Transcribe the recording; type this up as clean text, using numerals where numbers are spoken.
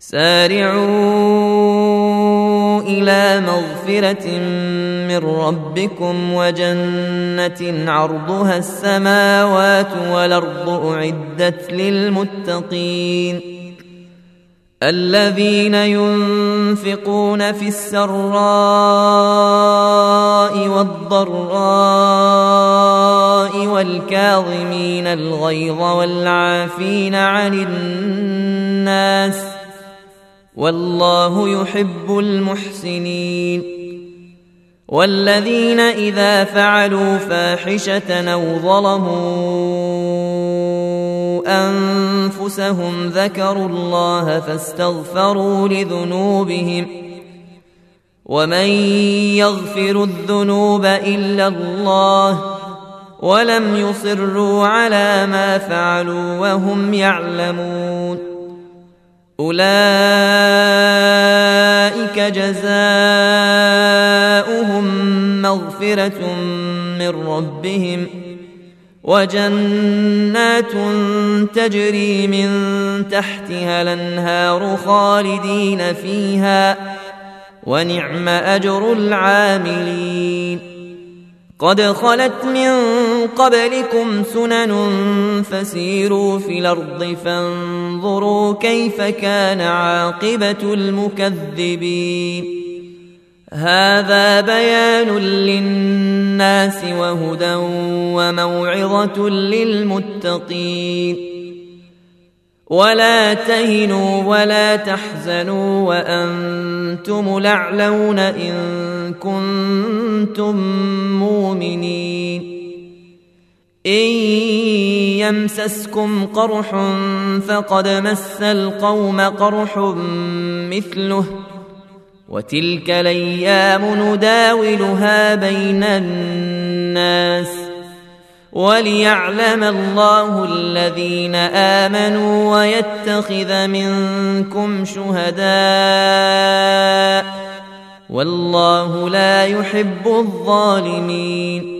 سارعوا إلى مغفرة من ربكم وجنة عرضها السماوات والأرض أعدت للمتقين الذين ينفقون في السراء والضراء والكاظمين الغيظ والعافين عن الناس والله يحب المحسنين والذين إذا فعلوا فاحشة أو ظلموا أنفسهم ذكروا الله فاستغفروا لذنوبهم ومن يغفر الذنوب إلا الله ولم يصروا على ما فعلوا وهم يعلمون أولئك جزاؤهم مغفرة من ربهم وجنات تجري من تحتها الأنهار خالدين فيها ونعم أجر العاملين قد خلت من قبلكم سنن فسيروا في الأرض فانظروا كيف كان عاقبة المكذبين هذا بيان للناس وهدى وموعظة للمتقين ولا تهنوا ولا تحزنوا وأنتم الأعلون إن كنتم مؤمنين إن يمسسكم قرح فقد مس القوم قرح مثله وتلك الأيام نداولها بين الناس وليعلم الله الذين آمنوا ويتخذ منكم شهداء والله لا يحب الظالمين